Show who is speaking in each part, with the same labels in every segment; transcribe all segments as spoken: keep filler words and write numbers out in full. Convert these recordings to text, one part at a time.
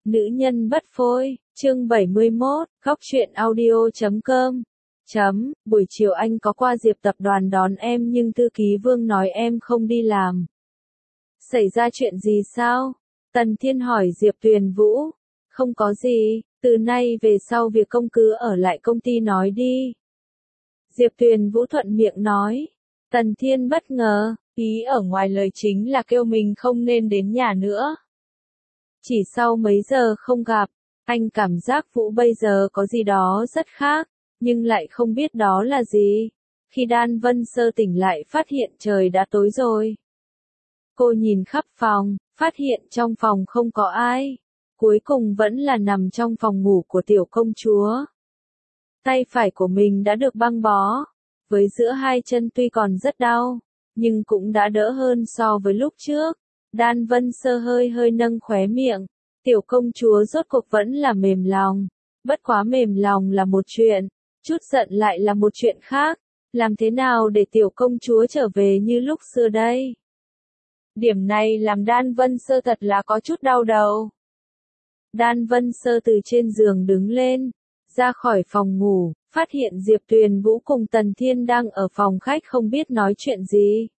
Speaker 1: Nữ nhân bất phôi, chương bảy mươi mốt, góc truyện audio chấm com. Chấm, buổi chiều anh có qua Diệp tập đoàn đón em nhưng thư ký Vương nói em không đi làm. Xảy ra chuyện gì sao? Tần Thiên hỏi Diệp Tuyền Vũ. Không có gì, từ nay về sau việc công cứ ở lại công ty nói đi. Diệp Tuyền Vũ thuận miệng nói. Tần Thiên bất ngờ, ý ở ngoài lời chính là kêu mình không nên đến nhà nữa. Chỉ sau mấy giờ không gặp, anh cảm giác Vũ bây giờ có gì đó rất khác, nhưng lại không biết đó là gì. Khi Đan Vân Sơ tỉnh lại phát hiện trời đã tối rồi. Cô nhìn khắp phòng, phát hiện trong phòng không có ai. Cuối cùng vẫn là nằm trong phòng ngủ của tiểu công chúa. Tay phải của mình đã được băng bó, với giữa hai chân tuy còn rất đau, nhưng cũng đã đỡ hơn so với lúc trước. Đan Vân Sơ hơi hơi nâng khóe miệng, tiểu công chúa rốt cuộc vẫn là mềm lòng. Bất quá mềm lòng là một chuyện, chút giận lại là một chuyện khác. Làm thế nào để tiểu công chúa trở về như lúc xưa đây? Điểm này làm Đan Vân Sơ thật là có chút đau đầu. Đan Vân Sơ từ trên giường đứng lên, ra khỏi phòng ngủ, phát hiện Diệp Tuyền Vũ cùng Tần Thiên đang ở phòng khách không biết nói chuyện gì.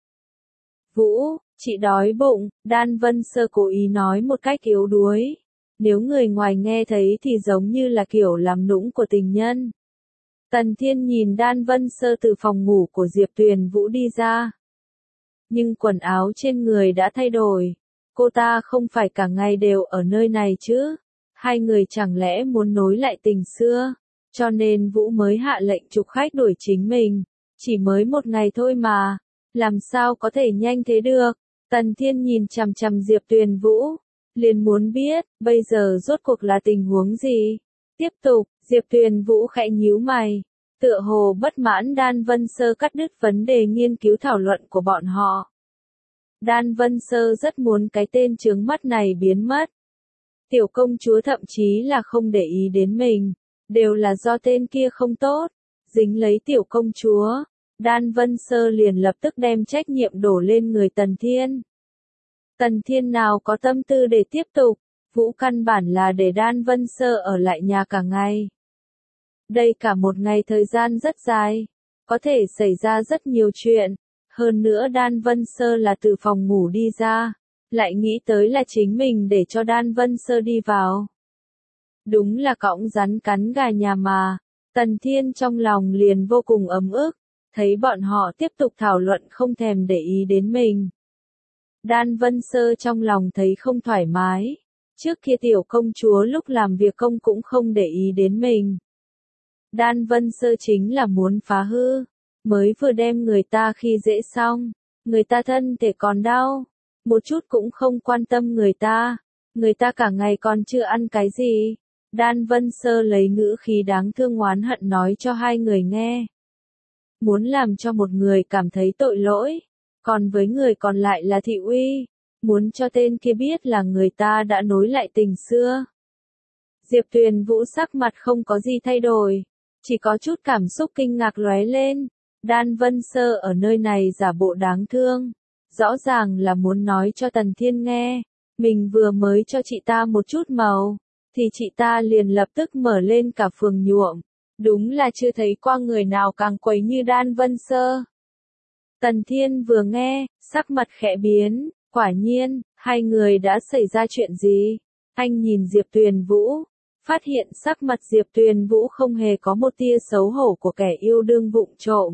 Speaker 1: Vũ, chị đói bụng, Đan Vân Sơ cố ý nói một cách yếu đuối. Nếu người ngoài nghe thấy thì giống như là kiểu làm nũng của tình nhân. Tần Thiên nhìn Đan Vân Sơ từ phòng ngủ của Diệp Tuyền Vũ đi ra. Nhưng quần áo trên người đã thay đổi. Cô ta không phải cả ngày đều ở nơi này chứ. Hai người chẳng lẽ muốn nối lại tình xưa. Cho nên Vũ mới hạ lệnh trục khách đuổi chính mình. Chỉ mới một ngày thôi mà. Làm sao có thể nhanh thế được? Tần Thiên nhìn chằm chằm Diệp Tuyền Vũ. Liền muốn biết, bây giờ rốt cuộc là tình huống gì? Tiếp tục, Diệp Tuyền Vũ khẽ nhíu mày. Tựa hồ bất mãn Đan Vân Sơ cắt đứt vấn đề nghiên cứu thảo luận của bọn họ. Đan Vân Sơ rất muốn cái tên chướng mắt này biến mất. Tiểu công chúa thậm chí là không để ý đến mình. Đều là do tên kia không tốt. Dính lấy tiểu công chúa. Đan Vân Sơ liền lập tức đem trách nhiệm đổ lên người Tần Thiên. Tần Thiên nào có tâm tư để tiếp tục. Vũ căn bản là để Đan Vân Sơ ở lại nhà cả ngày. Đây cả một ngày thời gian rất dài. Có thể xảy ra rất nhiều chuyện. Hơn nữa Đan Vân Sơ là từ phòng ngủ đi ra. Lại nghĩ tới là chính mình để cho Đan Vân Sơ đi vào. Đúng là cõng rắn cắn gà nhà mà. Tần Thiên trong lòng liền vô cùng ấm ức. Thấy bọn họ tiếp tục thảo luận không thèm để ý đến mình. Đan Vân Sơ trong lòng thấy không thoải mái. Trước kia tiểu công chúa lúc làm việc công cũng không để ý đến mình. Đan Vân Sơ chính là muốn phá hư. Mới vừa đem người ta khi dễ xong. Người ta thân thể còn đau. Một chút cũng không quan tâm người ta. Người ta cả ngày còn chưa ăn cái gì. Đan Vân Sơ lấy ngữ khí đáng thương oán hận nói cho hai người nghe. Muốn làm cho một người cảm thấy tội lỗi. Còn với người còn lại là thị uy. Muốn cho tên kia biết là người ta đã nối lại tình xưa. Diệp Tuyền Vũ sắc mặt không có gì thay đổi. Chỉ có chút cảm xúc kinh ngạc lóe lên. Đan Vân Sơ ở nơi này giả bộ đáng thương. Rõ ràng là muốn nói cho Tần Thiên nghe. Mình vừa mới cho chị ta một chút màu. Thì chị ta liền lập tức mở lên cả phường nhuộm. Đúng là chưa thấy qua người nào càng quấy như Đan Vân Sơ. Tần Thiên vừa nghe, sắc mặt khẽ biến. Quả nhiên, hai người đã xảy ra chuyện gì? Anh nhìn Diệp Tuyền Vũ. Phát hiện sắc mặt Diệp Tuyền Vũ không hề có một tia xấu hổ của kẻ yêu đương vụng trộm.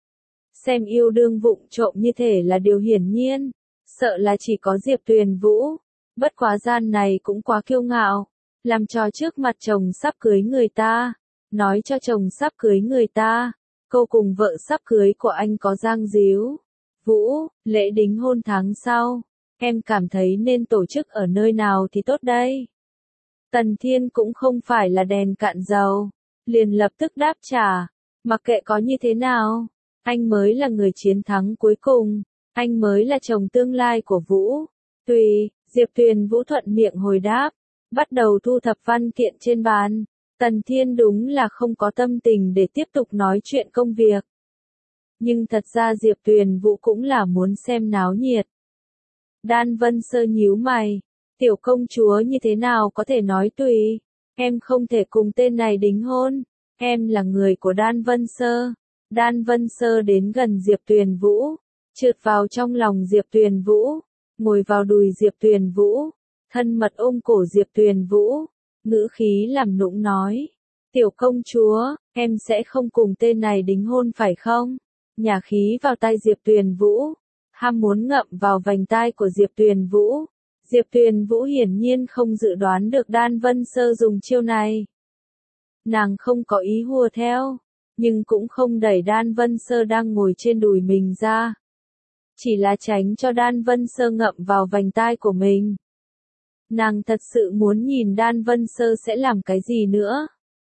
Speaker 1: Xem yêu đương vụng trộm như thể là điều hiển nhiên. Sợ là chỉ có Diệp Tuyền Vũ. Bất quá gian này cũng quá kiêu ngạo. Làm trò trước mặt chồng sắp cưới người ta. Nói cho chồng sắp cưới người ta. Cô cùng vợ sắp cưới của anh có giang díu. Vũ, lễ đính hôn tháng sau. Em cảm thấy nên tổ chức ở nơi nào thì tốt đây? Tần Thiên cũng không phải là đèn cạn dầu. Liền lập tức đáp trả. Mặc kệ có như thế nào. Anh mới là người chiến thắng cuối cùng. Anh mới là chồng tương lai của Vũ. Tùy, Diệp Tuyền Vũ thuận miệng hồi đáp. Bắt đầu thu thập văn kiện trên bàn. Tần Thiên đúng là không có tâm tình để tiếp tục nói chuyện công việc. Nhưng thật ra Diệp Tuyền Vũ cũng là muốn xem náo nhiệt. Đan Vân Sơ nhíu mày. Tiểu công chúa như thế nào có thể nói tùy, em không thể cùng tên này đính hôn, em là người của Đan Vân Sơ. Đan Vân Sơ đến gần Diệp Tuyền Vũ, trượt vào trong lòng Diệp Tuyền Vũ, ngồi vào đùi Diệp Tuyền Vũ, thân mật ôm cổ Diệp Tuyền Vũ, ngữ khí làm nũng nói. Tiểu công chúa, em sẽ không cùng tên này đính hôn phải không? Nhả khí vào tai Diệp Tuyền Vũ, ham muốn ngậm vào vành tai của Diệp Tuyền Vũ. Diệp Tuyền Vũ hiển nhiên không dự đoán được Đan Vân Sơ dùng chiêu này. Nàng không có ý hùa theo, nhưng cũng không đẩy Đan Vân Sơ đang ngồi trên đùi mình ra. Chỉ là tránh cho Đan Vân Sơ ngậm vào vành tai của mình. Nàng thật sự muốn nhìn Đan Vân Sơ sẽ làm cái gì nữa.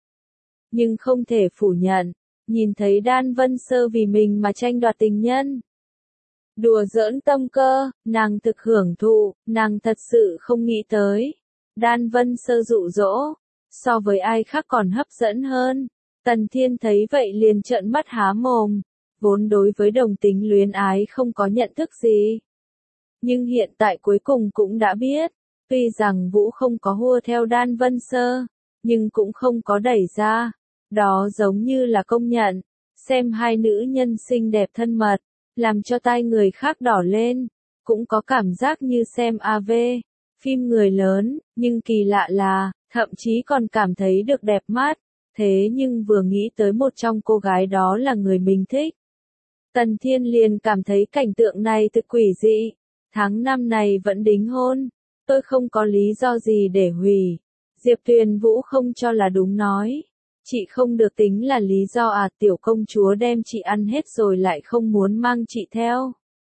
Speaker 1: Nhưng không thể phủ nhận, nhìn thấy Đan Vân Sơ vì mình mà tranh đoạt tình nhân. Đùa giỡn tâm cơ, nàng thực hưởng thụ, nàng thật sự không nghĩ tới. Đan Vân Sơ dụ dỗ, so với ai khác còn hấp dẫn hơn. Tần Thiên thấy vậy liền trợn mắt há mồm, vốn đối với đồng tính luyến ái không có nhận thức gì. Nhưng hiện tại cuối cùng cũng đã biết, tuy rằng Vũ không có hua theo Đan Vân Sơ, nhưng cũng không có đẩy ra. Đó giống như là công nhận, xem hai nữ nhân xinh đẹp thân mật, làm cho tai người khác đỏ lên, cũng có cảm giác như xem a vê, phim người lớn, nhưng kỳ lạ là, thậm chí còn cảm thấy được đẹp mắt, thế nhưng vừa nghĩ tới một trong cô gái đó là người mình thích. Tần Thiên liền cảm thấy cảnh tượng này thực quỷ dị, tháng năm này vẫn đính hôn, tôi không có lý do gì để hủy. Diệp Tuyền Vũ không cho là đúng nói. Chị không được tính là lý do à, tiểu công chúa đem chị ăn hết rồi lại không muốn mang chị theo.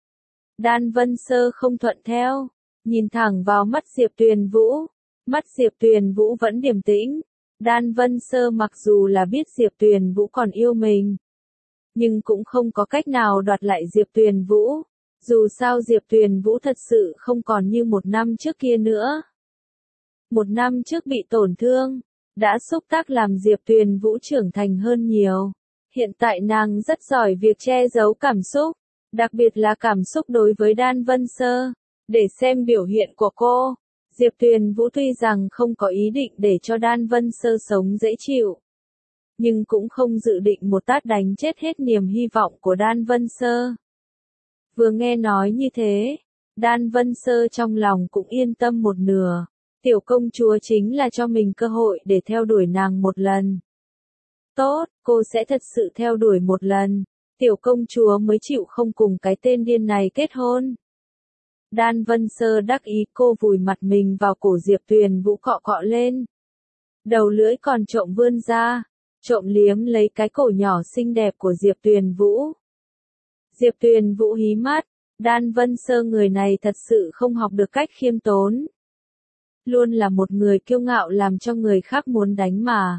Speaker 1: Đan Vân Sơ không thuận theo, nhìn thẳng vào mắt Diệp Tuyền Vũ, mắt Diệp Tuyền Vũ vẫn điềm tĩnh. Đan Vân Sơ mặc dù là biết Diệp Tuyền Vũ còn yêu mình, nhưng cũng không có cách nào đoạt lại Diệp Tuyền Vũ, dù sao Diệp Tuyền Vũ thật sự không còn như một năm trước kia nữa. Một năm trước bị tổn thương, đã xúc tác làm Diệp Tuyền Vũ trưởng thành hơn nhiều. Hiện tại nàng rất giỏi việc che giấu cảm xúc, đặc biệt là cảm xúc đối với Đan Vân Sơ. Để xem biểu hiện của cô, Diệp Tuyền Vũ tuy rằng không có ý định để cho Đan Vân Sơ sống dễ chịu, nhưng cũng không dự định một tát đánh chết hết niềm hy vọng của Đan Vân Sơ. Vừa nghe nói như thế, Đan Vân Sơ trong lòng cũng yên tâm một nửa. Tiểu công chúa chính là cho mình cơ hội để theo đuổi nàng một lần. Tốt, cô sẽ thật sự theo đuổi một lần. Tiểu công chúa mới chịu không cùng cái tên điên này kết hôn. Đan Vân Sơ đắc ý, cô vùi mặt mình vào cổ Diệp Tuyền Vũ cọ cọ lên. Đầu lưỡi còn trộm vươn ra, trộm liếm lấy cái cổ nhỏ xinh đẹp của Diệp Tuyền Vũ. Diệp Tuyền Vũ hí mắt, Đan Vân Sơ người này thật sự không học được cách khiêm tốn. Luôn là một người kiêu ngạo làm cho người khác muốn đánh mà.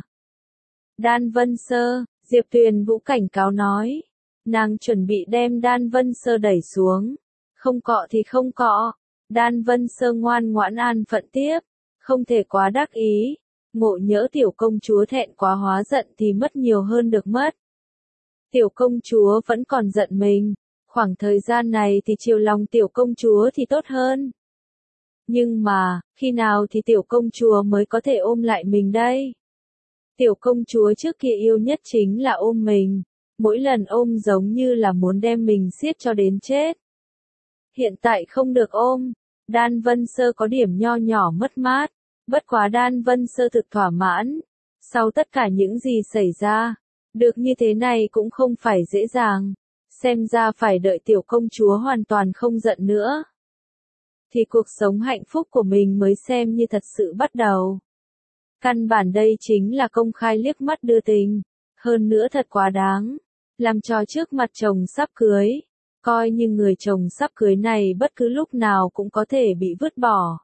Speaker 1: Đan Vân Sơ, Diệp Tuyền Vũ cảnh cáo nói. Nàng chuẩn bị đem Đan Vân Sơ đẩy xuống. Không cọ thì không cọ. Đan Vân Sơ ngoan ngoãn an phận tiếp. Không thể quá đắc ý. Ngộ nhỡ tiểu công chúa thẹn quá hóa giận thì mất nhiều hơn được mất. Tiểu công chúa vẫn còn giận mình. Khoảng thời gian này thì chiều lòng tiểu công chúa thì tốt hơn. Nhưng mà, khi nào thì tiểu công chúa mới có thể ôm lại mình đây? Tiểu công chúa trước kia yêu nhất chính là ôm mình. Mỗi lần ôm giống như là muốn đem mình siết cho đến chết. Hiện tại không được ôm. Đan Vân Sơ có điểm nho nhỏ mất mát. Bất quá Đan Vân Sơ thực thỏa mãn. Sau tất cả những gì xảy ra, được như thế này cũng không phải dễ dàng. Xem ra phải đợi tiểu công chúa hoàn toàn không giận nữa, thì cuộc sống hạnh phúc của mình mới xem như thật sự bắt đầu. Căn bản đây chính là công khai liếc mắt đưa tình, hơn nữa thật quá đáng, làm trò trước mặt chồng sắp cưới, coi như người chồng sắp cưới này bất cứ lúc nào cũng có thể bị vứt bỏ.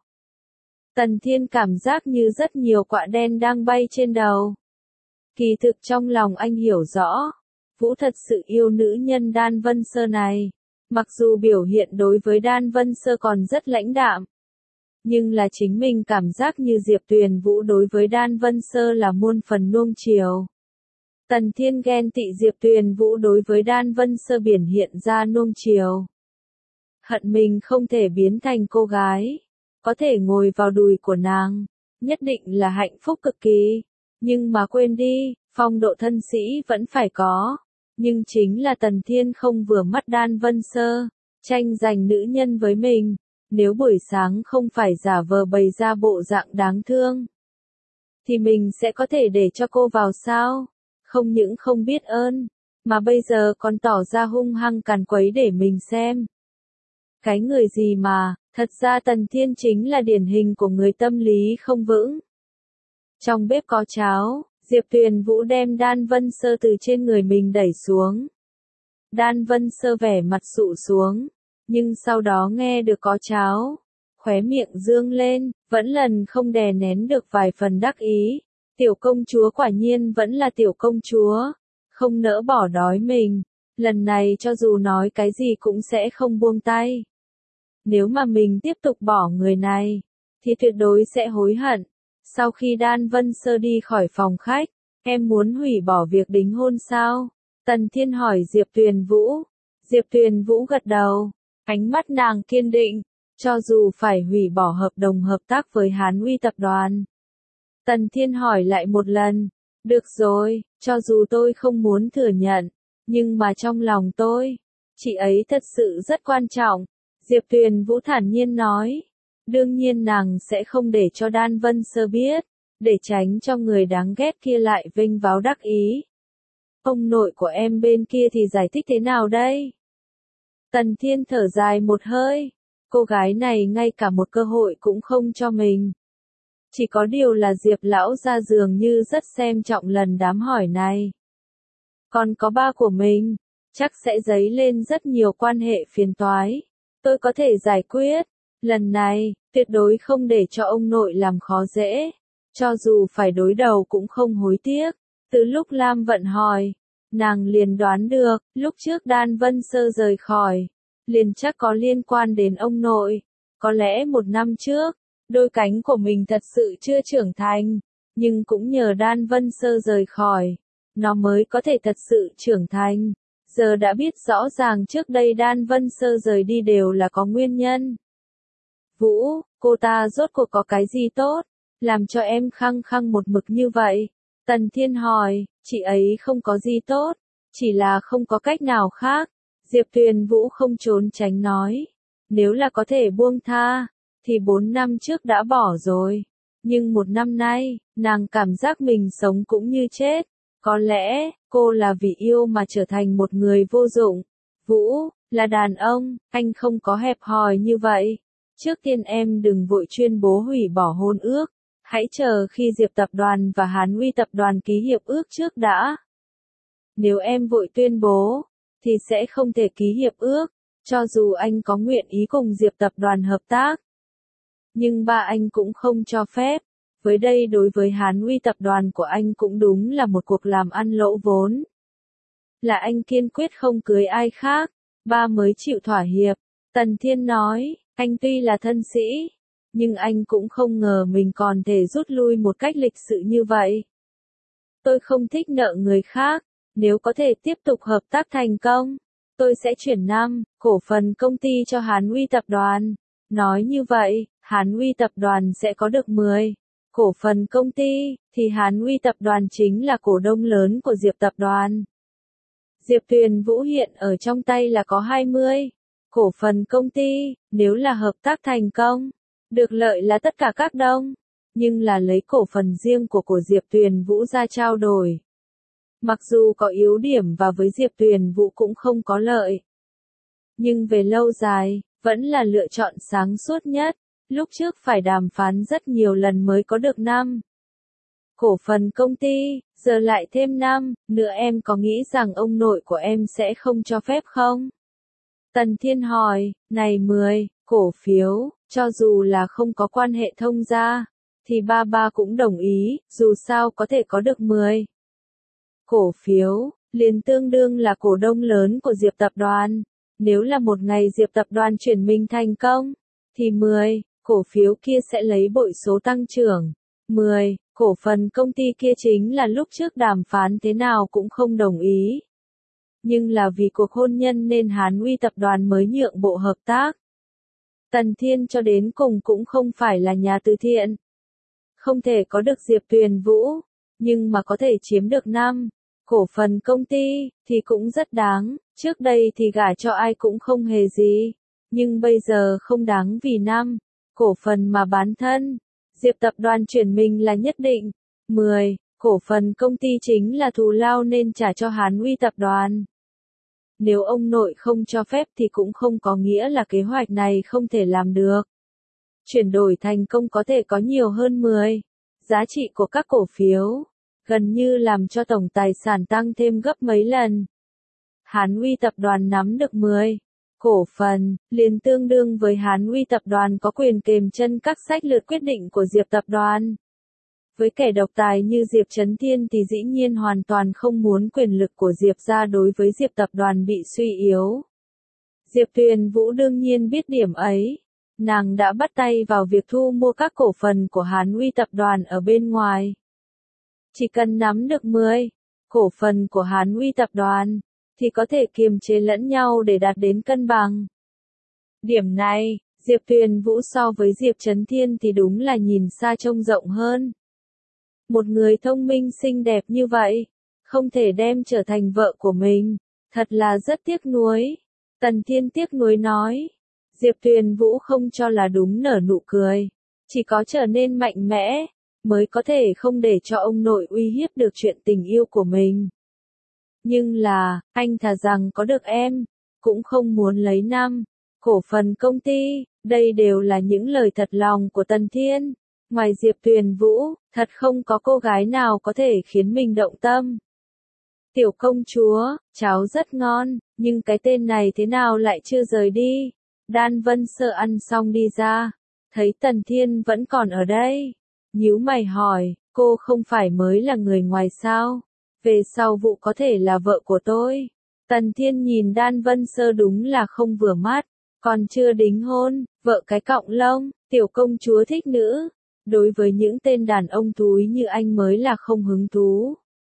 Speaker 1: Tần Thiên cảm giác như rất nhiều quạ đen đang bay trên đầu. Kỳ thực trong lòng anh hiểu rõ, Vũ thật sự yêu nữ nhân Đan Vân Sơ này. Mặc dù biểu hiện đối với Đan Vân Sơ còn rất lãnh đạm, nhưng là chính mình cảm giác như Diệp Tuyền Vũ đối với Đan Vân Sơ là muôn phần nuông chiều. Tần Thiên ghen tị Diệp Tuyền Vũ đối với Đan Vân Sơ biểu hiện ra nuông chiều. Hận mình không thể biến thành cô gái. có thể ngồi vào đùi của nàng, nhất định là hạnh phúc cực kỳ. Nhưng mà quên đi, phong độ thân sĩ vẫn phải có. Nhưng chính là Tần Thiên không vừa mắt Đan Vân Sơ, tranh giành nữ nhân với mình. Nếu buổi sáng không phải giả vờ bày ra bộ dạng đáng thương, thì mình sẽ có thể để cho cô vào sao? Không những không biết ơn, mà bây giờ còn tỏ ra hung hăng càn quấy để mình xem. Cái người gì mà, thật ra Tần Thiên chính là điển hình của người tâm lý không vững. Trong bếp có cháo, Diệp Tuyền Vũ đem Đan Vân Sơ từ trên người mình đẩy xuống. Đan Vân Sơ vẻ mặt sụ xuống, nhưng sau đó nghe được có cháo, khóe miệng dương lên, vẫn lần không đè nén được vài phần đắc ý. Tiểu công chúa quả nhiên vẫn là tiểu công chúa, không nỡ bỏ đói mình, lần này cho dù nói cái gì cũng sẽ không buông tay. Nếu mà mình tiếp tục bỏ người này, thì tuyệt đối sẽ hối hận. Sau khi Đan Vân Sơ đi khỏi phòng khách, em muốn hủy bỏ việc đính hôn sao? Tần Thiên hỏi Diệp Tuyền Vũ. Diệp Tuyền Vũ gật đầu, ánh mắt nàng kiên định, cho dù phải hủy bỏ hợp đồng hợp tác với Hán Uy tập đoàn. Tần Thiên hỏi lại một lần, được rồi, cho dù tôi không muốn thừa nhận, nhưng mà trong lòng tôi, chị ấy thật sự rất quan trọng. Diệp Tuyền Vũ thản nhiên nói, đương nhiên nàng sẽ không để cho Đan Vân Sơ biết, để tránh cho người đáng ghét kia lại vênh váo đắc ý. Ông nội của em bên kia thì giải thích thế nào đây? Tần Thiên thở dài một hơi, cô gái này ngay cả một cơ hội cũng không cho mình. Chỉ có điều là Diệp lão gia dường như rất xem trọng lần đám hỏi này. Còn có ba của mình, chắc sẽ dấy lên rất nhiều quan hệ phiền toái. Tôi có thể giải quyết, lần này, tuyệt đối không để cho ông nội làm khó dễ. Cho dù phải đối đầu cũng không hối tiếc. Từ lúc Lam Vận hỏi, nàng liền đoán được, lúc trước Đan Vân Sơ rời khỏi, liền chắc có liên quan đến ông nội. Có lẽ một năm trước, đôi cánh của mình thật sự chưa trưởng thành, nhưng cũng nhờ Đan Vân Sơ rời khỏi, nó mới có thể thật sự trưởng thành. Giờ đã biết rõ ràng trước đây Đan Vân Sơ rời đi đều là có nguyên nhân. Vũ, cô ta rốt cuộc có cái gì tốt, làm cho em khăng khăng một mực như vậy? Tần Thiên hỏi, chị ấy không có gì tốt, chỉ là không có cách nào khác. Diệp Tuyền Vũ không trốn tránh nói, nếu là có thể buông tha, thì bốn năm trước đã bỏ rồi. Nhưng một năm nay, nàng cảm giác mình sống cũng như chết. Có lẽ, cô là vì yêu mà trở thành một người vô dụng. Vũ, là đàn ông, anh không có hẹp hòi như vậy. Trước tiên em đừng vội tuyên bố hủy bỏ hôn ước. Hãy chờ khi Diệp tập đoàn và Hán Uy tập đoàn ký hiệp ước trước đã. Nếu em vội tuyên bố, thì sẽ không thể ký hiệp ước, cho dù anh có nguyện ý cùng Diệp tập đoàn hợp tác. Nhưng ba anh cũng không cho phép. Với đây đối với Hán Uy tập đoàn của anh cũng đúng là một cuộc làm ăn lỗ vốn. Là anh kiên quyết không cưới ai khác, ba mới chịu thỏa hiệp. Tần Thiên nói, anh tuy là thân sĩ, nhưng anh cũng không ngờ mình còn thể rút lui một cách lịch sự như vậy. Tôi không thích nợ người khác, nếu có thể tiếp tục hợp tác thành công, tôi sẽ chuyển năm cổ phần công ty cho Hán Uy tập đoàn. Nói như vậy, Hán Uy tập đoàn sẽ có được mười cổ phần công ty, thì Hán Uy tập đoàn chính là cổ đông lớn của Diệp tập đoàn. Diệp Tuyền Vũ hiện ở trong tay là có hai mươi cổ phần công ty, nếu là hợp tác thành công, được lợi là tất cả các đông, nhưng là lấy cổ phần riêng của của Diệp Tuyền Vũ ra trao đổi. Mặc dù có yếu điểm và với Diệp Tuyền Vũ cũng không có lợi, nhưng về lâu dài, vẫn là lựa chọn sáng suốt nhất. Lúc trước phải đàm phán rất nhiều lần mới có được năm cổ phần công ty, giờ lại thêm năm nữa, em có nghĩ rằng ông nội của em sẽ không cho phép không? Tần Thiên hỏi, này mười cổ phiếu, cho dù là không có quan hệ thông gia, thì ba ba cũng đồng ý, dù sao có thể có được mười cổ phiếu, liền tương đương là cổ đông lớn của Diệp tập đoàn. Nếu là một ngày Diệp tập đoàn chuyển mình thành công, thì mười cổ phiếu kia sẽ lấy bội số tăng trưởng. mười cổ phần công ty kia chính là lúc trước đàm phán thế nào cũng không đồng ý. Nhưng là vì cuộc hôn nhân nên Hán Uy tập đoàn mới nhượng bộ hợp tác. Tần Thiên cho đến cùng cũng không phải là nhà từ thiện. Không thể có được Diệp Tuyền Vũ, nhưng mà có thể chiếm được năm cổ phần công ty, thì cũng rất đáng. Trước đây thì gả cho ai cũng không hề gì, nhưng bây giờ không đáng vì năm cổ phần mà bán thân. Diệp tập đoàn chuyển mình là nhất định. mười cổ phần công ty chính là thù lao nên trả cho Hán Uy tập đoàn. Nếu ông nội không cho phép thì cũng không có nghĩa là kế hoạch này không thể làm được. Chuyển đổi thành công có thể có nhiều hơn mười giá trị của các cổ phiếu, gần như làm cho tổng tài sản tăng thêm gấp mấy lần. Hán Uy tập đoàn nắm được mười cổ phần, liền tương đương với Hán Uy tập đoàn có quyền kềm chân các sách lược quyết định của Diệp tập đoàn. Với kẻ độc tài như Diệp Chấn Thiên thì dĩ nhiên hoàn toàn không muốn quyền lực của Diệp gia đối với Diệp tập đoàn bị suy yếu. Diệp Tuyền Vũ đương nhiên biết điểm ấy. Nàng đã bắt tay vào việc thu mua các cổ phần của Hán Uy tập đoàn ở bên ngoài. Chỉ cần nắm được mười cổ phần của Hán Uy tập đoàn, thì có thể kiềm chế lẫn nhau để đạt đến cân bằng. Điểm này, Diệp Tuyền Vũ so với Diệp Chấn Thiên thì đúng là nhìn xa trông rộng hơn. Một người thông minh xinh đẹp như vậy, không thể đem trở thành vợ của mình, thật là rất tiếc nuối. Tần Thiên tiếc nuối nói. Diệp Tuyền Vũ không cho là đúng nở nụ cười. Chỉ có trở nên mạnh mẽ, mới có thể không để cho ông nội uy hiếp được chuyện tình yêu của mình. Nhưng là, anh thà rằng có được em, cũng không muốn lấy năm cổ phần công ty. Đây đều là những lời thật lòng của Tần Thiên. Ngoài Diệp Tuyền Vũ, thật không có cô gái nào có thể khiến mình động tâm. Tiểu công chúa, cháo rất ngon, nhưng cái tên này thế nào lại chưa rời đi? Đan Vân Sơ ăn xong đi ra, thấy Tần Thiên vẫn còn ở đây. Nhíu mày hỏi, cô không phải mới là người ngoài sao? Về sau vụ có thể là vợ của tôi. Tần Thiên nhìn Đan Vân Sơ đúng là không vừa mắt, còn chưa đính hôn, vợ cái cọng lông, tiểu công chúa thích nữ. Đối với những tên đàn ông thúi như anh mới là không hứng thú.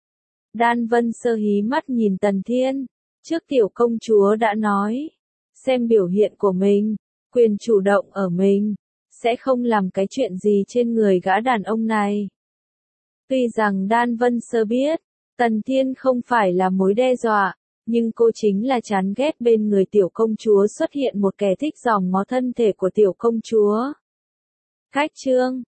Speaker 1: Đan Vân Sơ hí mắt nhìn Tần Thiên, trước tiểu công chúa đã nói, xem biểu hiện của mình, quyền chủ động ở mình, sẽ không làm cái chuyện gì trên người gã đàn ông này. Tuy rằng Đan Vân Sơ biết, Tần Thiên không phải là mối đe dọa, nhưng cô chính là chán ghét bên người tiểu công chúa xuất hiện một kẻ thích dòm ngó thân thể của tiểu công chúa. Khách chương